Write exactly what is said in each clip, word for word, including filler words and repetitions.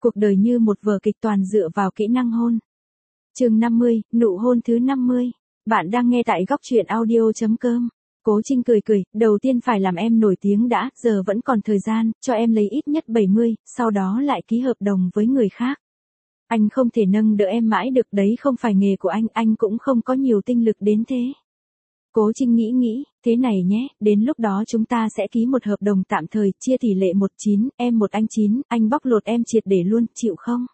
Cuộc đời như một vở kịch toàn dựa vào kỹ năng hôn. Chương năm mươi, nụ hôn thứ năm mươi. Bạn đang nghe tại góc truyện audio chấm com. Cố Trinh cười cười, đầu tiên phải làm em nổi tiếng đã, giờ vẫn còn thời gian, cho em lấy ít nhất bảy mươi, sau đó lại ký hợp đồng với người khác. Anh không thể nâng đỡ em mãi được đấy, không phải nghề của anh, anh cũng không có nhiều tinh lực đến thế. Cố Trinh nghĩ nghĩ, thế này nhé, đến lúc đó chúng ta sẽ ký một hợp đồng tạm thời, chia tỷ lệ một chín, em một anh chín, anh bóc lột em triệt để luôn, chịu không?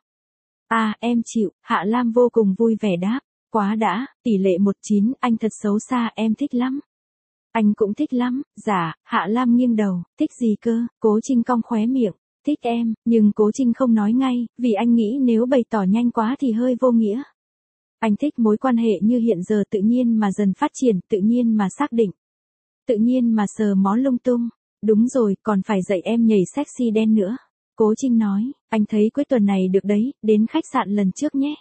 À, em chịu, Hạ Lam vô cùng vui vẻ đáp, quá đã, tỷ lệ một chín, anh thật xấu xa, em thích lắm. Anh cũng thích lắm, dạ, Hạ Lam nghiêng đầu, thích gì cơ? Cố Trinh cong khóe miệng, thích em, nhưng Cố Trinh không nói ngay, vì anh nghĩ nếu bày tỏ nhanh quá thì hơi vô nghĩa. Anh thích mối quan hệ như hiện giờ, tự nhiên mà dần phát triển, tự nhiên mà xác định. Tự nhiên mà sờ mó lung tung. Đúng rồi, còn phải dạy em nhảy sexy dance nữa. Cố Trinh nói, anh thấy cuối tuần này được đấy, đến khách sạn lần trước nhé.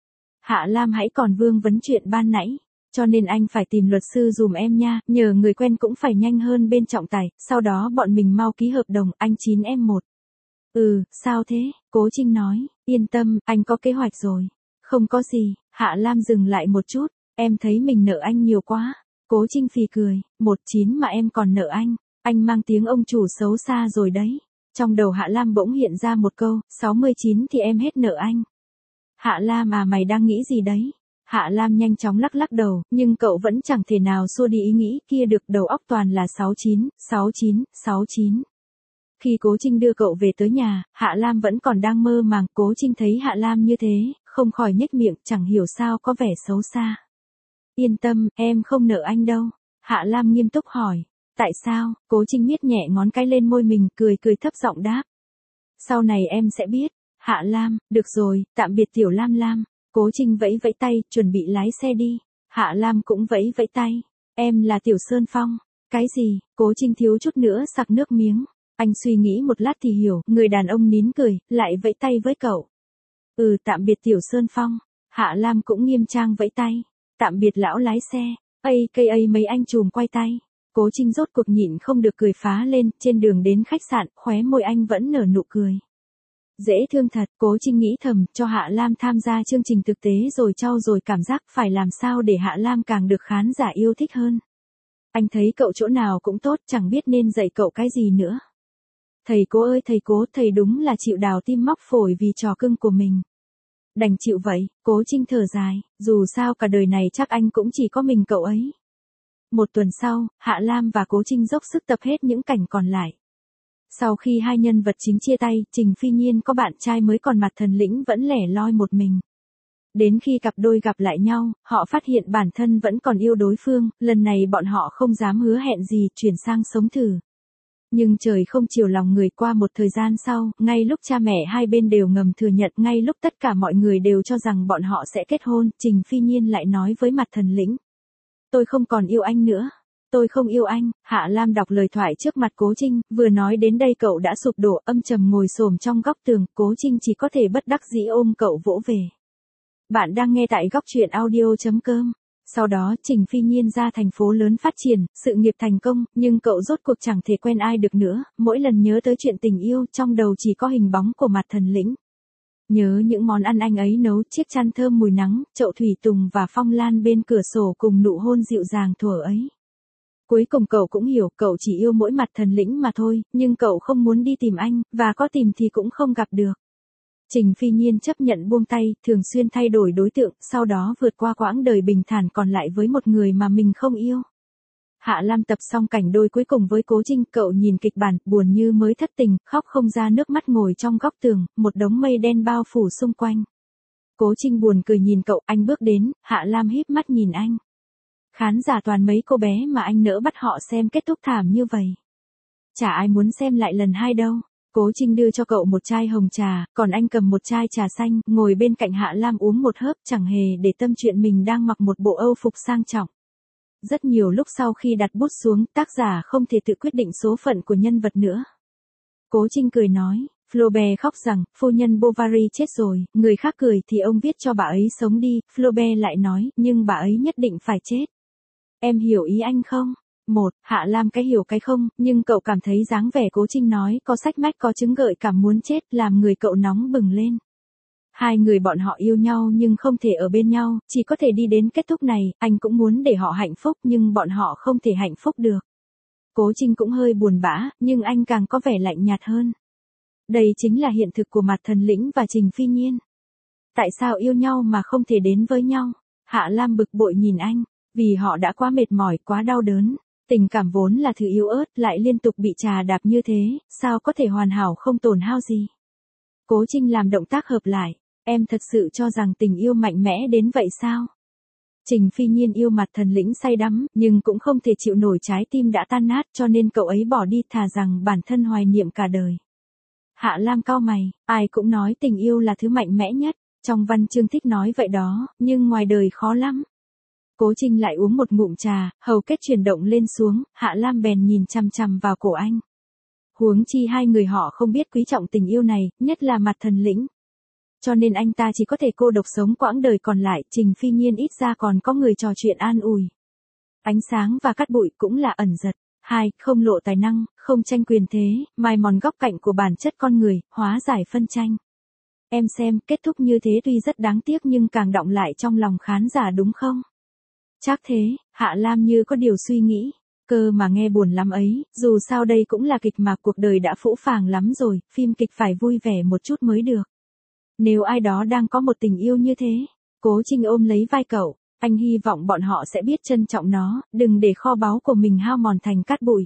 Hạ Lam hãy còn vương vấn chuyện ban nãy. Cho nên anh phải tìm luật sư dùm em nha, nhờ người quen cũng phải nhanh hơn bên trọng tài, sau đó bọn mình mau ký hợp đồng, anh chín em một. Ừ, sao thế? Cố Trinh nói, yên tâm, anh có kế hoạch rồi. Không có gì, Hạ Lam dừng lại một chút, em thấy mình nợ anh nhiều quá. Cố Trinh phì cười, một chín mà em còn nợ anh, anh mang tiếng ông chủ xấu xa rồi đấy. Trong đầu Hạ Lam bỗng hiện ra một câu, sáu mươi chín thì em hết nợ anh. Hạ Lam à, mày đang nghĩ gì đấy? Hạ Lam nhanh chóng lắc lắc đầu, nhưng cậu vẫn chẳng thể nào xua đi ý nghĩ kia được, đầu óc toàn là sáu chín, sáu chín, sáu chín. Khi Cố Trinh đưa cậu về tới nhà, Hạ Lam vẫn còn đang mơ màng, Cố Trinh thấy Hạ Lam như thế, không khỏi nhếch miệng, chẳng hiểu sao có vẻ xấu xa. Yên tâm, em không nợ anh đâu. Hạ Lam nghiêm túc hỏi. Tại sao? Cố Trinh miết nhẹ ngón cái lên môi mình, cười cười thấp giọng đáp. Sau này em sẽ biết. Hạ Lam, được rồi, tạm biệt Tiểu Lam Lam. Cố Trinh vẫy vẫy tay, chuẩn bị lái xe đi. Hạ Lam cũng vẫy vẫy tay. Em là Tiểu Sơn Phong. Cái gì? Cố Trinh thiếu chút nữa sặc nước miếng. Anh suy nghĩ một lát thì hiểu, người đàn ông nín cười, lại vẫy tay với cậu. Ừ, tạm biệt Tiểu Sơn Phong. Hạ Lam cũng nghiêm trang vẫy tay. Tạm biệt lão lái xe. a ca a mấy anh trùm quay tay. Cố Trinh rốt cuộc nhịn không được cười phá lên, trên đường đến khách sạn, khóe môi anh vẫn nở nụ cười. Dễ thương thật, Cố Trinh nghĩ thầm, cho Hạ Lam tham gia chương trình thực tế rồi trau dồi cảm giác, phải làm sao để Hạ Lam càng được khán giả yêu thích hơn. Anh thấy cậu chỗ nào cũng tốt, chẳng biết nên dạy cậu cái gì nữa. Thầy Cố ơi thầy Cố, thầy đúng là chịu đào tim móc phổi vì trò cưng của mình. Đành chịu vậy, Cố Trinh thở dài, dù sao cả đời này chắc anh cũng chỉ có mình cậu ấy. Một tuần sau, Hạ Lam và Cố Trinh dốc sức tập hết những cảnh còn lại. Sau khi hai nhân vật chính chia tay, Trình Phi Nhiên có bạn trai mới, còn Mặt Thần Lĩnh vẫn lẻ loi một mình. Đến khi cặp đôi gặp lại nhau, họ phát hiện bản thân vẫn còn yêu đối phương, lần này bọn họ không dám hứa hẹn gì, chuyển sang sống thử. Nhưng trời không chiều lòng người, qua một thời gian sau, ngay lúc cha mẹ hai bên đều ngầm thừa nhận, ngay lúc tất cả mọi người đều cho rằng bọn họ sẽ kết hôn, Trình Phi Nhiên lại nói với Mặt Thần Lĩnh. Tôi không còn yêu anh nữa. Tôi không yêu anh. Hạ Lam đọc lời thoại trước mặt Cố Trinh, vừa nói đến đây cậu đã sụp đổ, âm trầm ngồi xổm trong góc tường, Cố Trinh chỉ có thể bất đắc dĩ ôm cậu vỗ về. Bạn đang nghe tại góc truyện audio chấm com. Sau đó, Trình Phi Nhiên ra thành phố lớn phát triển, sự nghiệp thành công, nhưng cậu rốt cuộc chẳng thể quen ai được nữa, mỗi lần nhớ tới chuyện tình yêu, trong đầu chỉ có hình bóng của Mặt Thần Lĩnh. Nhớ những món ăn anh ấy nấu, chiếc chăn thơm mùi nắng, chậu thủy tùng và phong lan bên cửa sổ cùng nụ hôn dịu dàng thuở ấy. Cuối cùng cậu cũng hiểu, cậu chỉ yêu mỗi Mặt Thần Lĩnh mà thôi, nhưng cậu không muốn đi tìm anh, và có tìm thì cũng không gặp được. Trình Phi Nhiên chấp nhận buông tay, thường xuyên thay đổi đối tượng, sau đó vượt qua quãng đời bình thản còn lại với một người mà mình không yêu. Hạ Lam tập xong cảnh đôi cuối cùng với Cố Trinh, cậu nhìn kịch bản, buồn như mới thất tình, khóc không ra nước mắt, ngồi trong góc tường, một đống mây đen bao phủ xung quanh. Cố Trinh buồn cười nhìn cậu, anh bước đến, Hạ Lam híp mắt nhìn anh. Khán giả toàn mấy cô bé mà anh nỡ bắt họ xem kết thúc thảm như vậy. Chả ai muốn xem lại lần hai đâu. Cố Trinh đưa cho cậu một chai hồng trà, còn anh cầm một chai trà xanh, ngồi bên cạnh Hạ Lam uống một hớp, chẳng hề để tâm chuyện mình đang mặc một bộ âu phục sang trọng. Rất nhiều lúc sau khi đặt bút xuống, tác giả không thể tự quyết định số phận của nhân vật nữa. Cố Trinh cười nói, Flaubert khóc rằng, phu nhân Bovary chết rồi, người khác cười thì ông viết cho bà ấy sống đi, Flaubert lại nói, nhưng bà ấy nhất định phải chết. Em hiểu ý anh không? một, Hạ Lam cái hiểu cái không, nhưng cậu cảm thấy dáng vẻ Cố Trinh nói có sách mách có chứng gợi cảm muốn chết làm người cậu nóng bừng lên. Hai người bọn họ yêu nhau nhưng không thể ở bên nhau, chỉ có thể đi đến kết thúc này, anh cũng muốn để họ hạnh phúc nhưng bọn họ không thể hạnh phúc được. Cố Trinh cũng hơi buồn bã, nhưng anh càng có vẻ lạnh nhạt hơn. Đây chính là hiện thực của Mạt Thần Lĩnh và Trình Phi Nhiên. Tại sao yêu nhau mà không thể đến với nhau? Hạ Lam bực bội nhìn anh, vì họ đã quá mệt mỏi, quá đau đớn. Tình cảm vốn là thứ yếu ớt lại liên tục bị trà đạp như thế, sao có thể hoàn hảo không tổn hao gì? Cố Trinh làm động tác hợp lại, em thật sự cho rằng tình yêu mạnh mẽ đến vậy sao? Trình Phi Nhiên yêu Mạt Thần Lĩnh say đắm, nhưng cũng không thể chịu nổi trái tim đã tan nát cho nên cậu ấy bỏ đi thà rằng bản thân hoài niệm cả đời. Hạ Lam cau mày, ai cũng nói tình yêu là thứ mạnh mẽ nhất, trong văn chương thích nói vậy đó, nhưng ngoài đời khó lắm. Cố Trinh lại uống một ngụm trà, hầu kết chuyển động lên xuống, Hạ Lam bèn nhìn chằm chằm vào cổ anh. Huống chi hai người họ không biết quý trọng tình yêu này, nhất là Mạt Thần Lĩnh. Cho nên anh ta chỉ có thể cô độc sống quãng đời còn lại, Trình Phi Nhiên ít ra còn có người trò chuyện an ủi. Ánh sáng và cát bụi cũng là ẩn giật. Hai, không lộ tài năng, không tranh quyền thế, mài mòn góc cạnh của bản chất con người, hóa giải phân tranh. Em xem, kết thúc như thế tuy rất đáng tiếc nhưng càng đọng lại trong lòng khán giả đúng không? Chắc thế, Hạ Lam như có điều suy nghĩ. Cơ mà nghe buồn lắm ấy, dù sao đây cũng là kịch mà cuộc đời đã phũ phàng lắm rồi, phim kịch phải vui vẻ một chút mới được. Nếu ai đó đang có một tình yêu như thế, Cố Trinh ôm lấy vai cậu, anh hy vọng bọn họ sẽ biết trân trọng nó, đừng để kho báu của mình hao mòn thành cát bụi.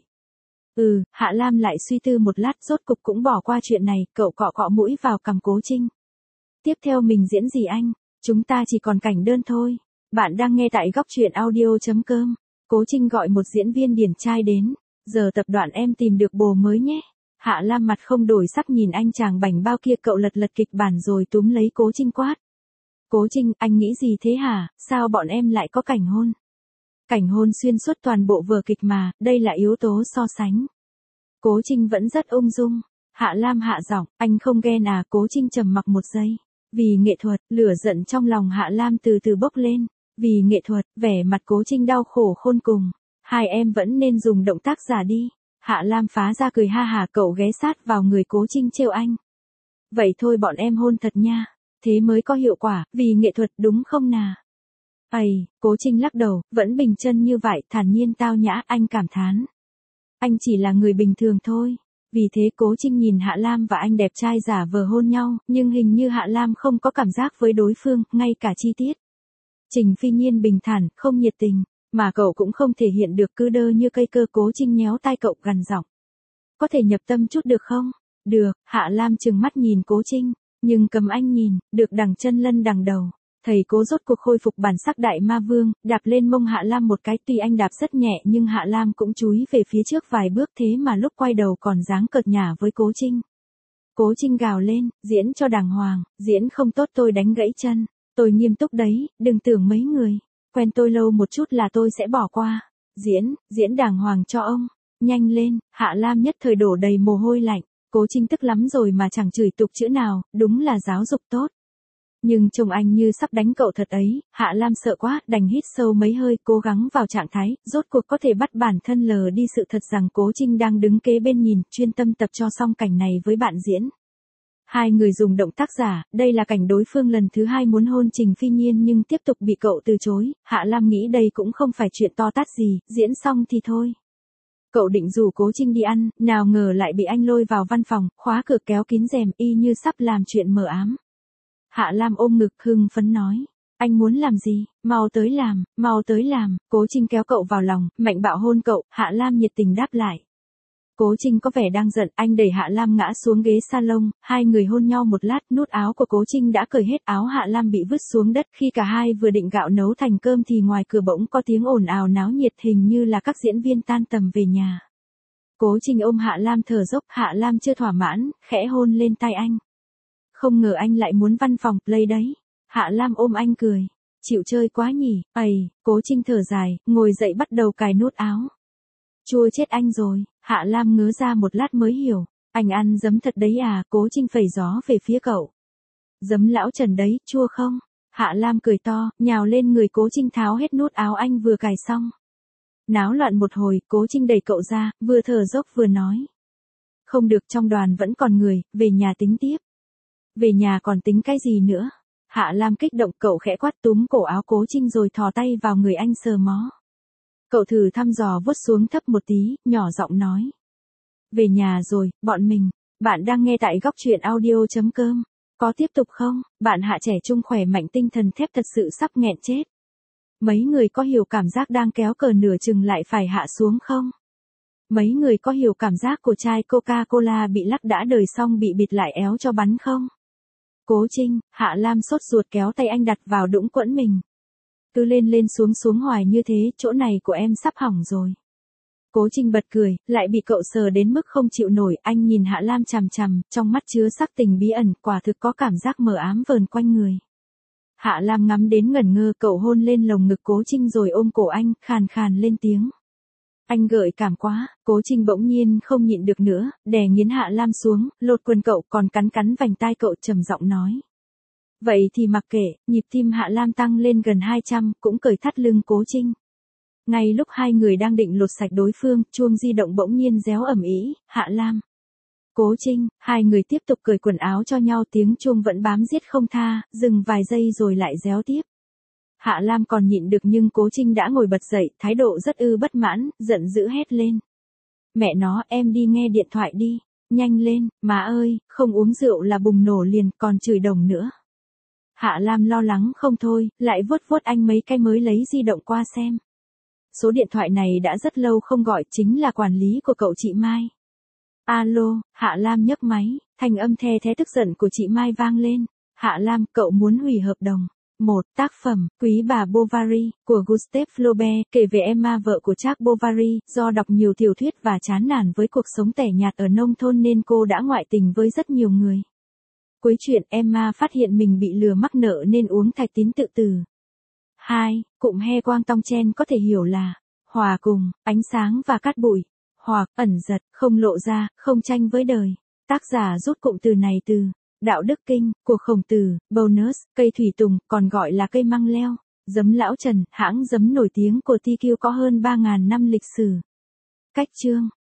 Ừ, Hạ Lam lại suy tư một lát rốt cục cũng bỏ qua chuyện này, cậu cọ cọ mũi vào cằm Cố Trinh. Tiếp theo mình diễn gì anh? Chúng ta chỉ còn cảnh đơn thôi. Bạn đang nghe tại góc truyện audio.com. Cố Trinh gọi một diễn viên điển trai đến. Giờ tập đoạn em tìm được bồ mới nhé. Hạ Lam mặt không đổi sắc nhìn anh chàng bảnh bao kia, cậu lật lật kịch bản rồi túm lấy Cố Trinh quát. Cố Trinh, anh nghĩ gì thế hả? Sao bọn em lại có cảnh hôn? Cảnh hôn xuyên suốt toàn bộ vở kịch mà, đây là yếu tố so sánh. Cố Trinh vẫn rất ung dung. Hạ Lam hạ giọng, anh không ghen à? Cố Trinh trầm mặc một giây. Vì nghệ thuật, lửa giận trong lòng Hạ Lam từ từ bốc lên. Vì nghệ thuật, vẻ mặt Cố Trinh đau khổ khôn cùng. Hai em vẫn nên dùng động tác giả đi. Hạ Lam phá ra cười ha hà, cậu ghé sát vào người Cố Trinh trêu anh. Vậy thôi bọn em hôn thật nha. Thế mới có hiệu quả, vì nghệ thuật đúng không nà? Ây, Cố Trinh lắc đầu, vẫn bình chân như vậy, thản nhiên tao nhã, anh cảm thán. Anh chỉ là người bình thường thôi. Vì thế Cố Trinh nhìn Hạ Lam và anh đẹp trai giả vờ hôn nhau, nhưng hình như Hạ Lam không có cảm giác với đối phương, ngay cả chi tiết. Trình Phi Nhiên bình thản, không nhiệt tình, mà cậu cũng không thể hiện được, cứ đơ như cây cơ. Cố Trinh nhéo tai cậu gằn giọng. Có thể nhập tâm chút được không? Được, Hạ Lam trừng mắt nhìn Cố Trinh, nhưng cầm anh nhìn, được đằng chân lân đằng đầu. Thầy Cố rốt cuộc khôi phục bản sắc đại ma vương, đạp lên mông Hạ Lam một cái, tuy anh đạp rất nhẹ nhưng Hạ Lam cũng chúi về phía trước vài bước, thế mà lúc quay đầu còn dáng cợt nhả với Cố Trinh. Cố Trinh gào lên, diễn cho đàng hoàng, diễn không tốt tôi đánh gãy chân. Tôi nghiêm túc đấy, đừng tưởng mấy người quen tôi lâu một chút là tôi sẽ bỏ qua. Diễn, diễn đàng hoàng cho ông. Nhanh lên, Hạ Lam nhất thời đổ đầy mồ hôi lạnh. Cố Trinh tức lắm rồi mà chẳng chửi tục chữ nào, đúng là giáo dục tốt. Nhưng trông anh như sắp đánh cậu thật ấy, Hạ Lam sợ quá, đành hít sâu mấy hơi, cố gắng vào trạng thái, rốt cuộc có thể bắt bản thân lờ đi sự thật rằng Cố Trinh đang đứng kế bên nhìn, chuyên tâm tập cho xong cảnh này với bạn diễn. Hai người dùng động tác giả, đây là cảnh đối phương lần thứ hai muốn hôn Trình Phi Nhiên nhưng tiếp tục bị cậu từ chối, Hạ Lam nghĩ đây cũng không phải chuyện to tát gì, diễn xong thì thôi. Cậu định rủ Cố Trinh đi ăn, nào ngờ lại bị anh lôi vào văn phòng, khóa cửa kéo kín rèm, y như sắp làm chuyện mờ ám. Hạ Lam ôm ngực hưng phấn nói, anh muốn làm gì, mau tới làm, mau tới làm. Cố Trinh kéo cậu vào lòng, mạnh bạo hôn cậu, Hạ Lam nhiệt tình đáp lại. Cố Trinh có vẻ đang giận, anh đẩy Hạ Lam ngã xuống ghế salon, hai người hôn nhau một lát, nút áo của Cố Trinh đã cởi hết, áo Hạ Lam bị vứt xuống đất, khi cả hai vừa định gạo nấu thành cơm thì ngoài cửa bỗng có tiếng ồn ào náo nhiệt, hình như là các diễn viên tan tầm về nhà. Cố Trinh ôm Hạ Lam thở dốc, Hạ Lam chưa thỏa mãn, khẽ hôn lên tay anh. Không ngờ anh lại muốn văn phòng, play đấy. Hạ Lam ôm anh cười. Chịu chơi quá nhỉ, ầy, Cố Trinh thở dài, ngồi dậy bắt đầu cài nút áo. Chua chết anh rồi, Hạ Lam ngớ ra một lát mới hiểu. Anh ăn giấm thật đấy à? Cố Trinh phẩy gió về phía cậu. Giấm lão Trần đấy, chua không? Hạ Lam cười to, nhào lên người Cố Trinh tháo hết nút áo anh vừa cài xong. Náo loạn một hồi, Cố Trinh đẩy cậu ra, vừa thở dốc vừa nói. Không được, trong đoàn vẫn còn người, về nhà tính tiếp. Về nhà còn tính cái gì nữa? Hạ Lam kích động, cậu khẽ quát túm cổ áo Cố Trinh rồi thò tay vào người anh sờ mó. Cậu thử thăm dò vuốt xuống thấp một tí, nhỏ giọng nói. Về nhà rồi, bọn mình. Bạn đang nghe tại góc truyện audio.com. Có tiếp tục không? Bạn Hạ trẻ trung khỏe mạnh tinh thần thép thật sự sắp nghẹn chết. Mấy người có hiểu cảm giác đang kéo cờ nửa chừng lại phải hạ xuống không? Mấy người có hiểu cảm giác của chai Coca-Cola bị lắc đã đời xong bị bịt lại éo cho bắn không? Cố Trinh, Hạ Lam sốt ruột kéo tay anh đặt vào đũng quẫn mình. Cứ lên lên xuống xuống hoài như thế, chỗ này của em sắp hỏng rồi. Cố Trinh bật cười, lại bị cậu sờ đến mức không chịu nổi, anh nhìn Hạ Lam chằm chằm, trong mắt chứa sắc tình bí ẩn, quả thực có cảm giác mờ ám vờn quanh người. Hạ Lam ngắm đến ngẩn ngơ, cậu hôn lên lồng ngực Cố Trinh rồi ôm cổ anh, khàn khàn lên tiếng. Anh gợi cảm quá. Cố Trinh bỗng nhiên không nhịn được nữa, đè nghiến Hạ Lam xuống, lột quần cậu còn cắn cắn vành tai cậu trầm giọng nói. Vậy thì mặc kệ, nhịp tim Hạ Lam tăng lên gần hai trăm, cũng cởi thắt lưng Cố Trinh. Ngay lúc hai người đang định lột sạch đối phương, chuông di động bỗng nhiên réo ầm ĩ. Hạ Lam. Cố Trinh, hai người tiếp tục cởi quần áo cho nhau, tiếng chuông vẫn bám giết không tha, dừng vài giây rồi lại réo tiếp. Hạ Lam còn nhịn được nhưng Cố Trinh đã ngồi bật dậy, thái độ rất ư bất mãn, giận dữ hét lên. Mẹ nó, em đi nghe điện thoại đi, nhanh lên, má ơi, không uống rượu là bùng nổ liền, còn chửi đồng nữa. Hạ Lam lo lắng không thôi, lại vuốt vuốt anh mấy cái mới lấy di động qua xem. Số điện thoại này đã rất lâu không gọi, chính là quản lý của cậu chị Mai. Alo, Hạ Lam nhấc máy, thanh âm the thé tức giận của chị Mai vang lên. Hạ Lam, cậu muốn hủy hợp đồng. Một, tác phẩm, Quý bà Bovary, của Gustave Flaubert, kể về Emma vợ của Jacques Bovary, do đọc nhiều tiểu thuyết và chán nản với cuộc sống tẻ nhạt ở nông thôn nên cô đã ngoại tình với rất nhiều người. Cuối chuyện Emma phát hiện mình bị lừa mắc nợ nên uống thạch tín tự tử. Hai, cụm he quang tong chen có thể hiểu là hòa cùng, ánh sáng và cát bụi, hoặc ẩn giật, không lộ ra, không tranh với đời. Tác giả rút cụm từ này từ Đạo Đức Kinh, của Khổng Tử. Bonus, cây thủy tùng, còn gọi là cây măng leo. Giấm Lão Trần, hãng giấm nổi tiếng của Ti Kiu có hơn ba nghìn năm lịch sử. Cách chương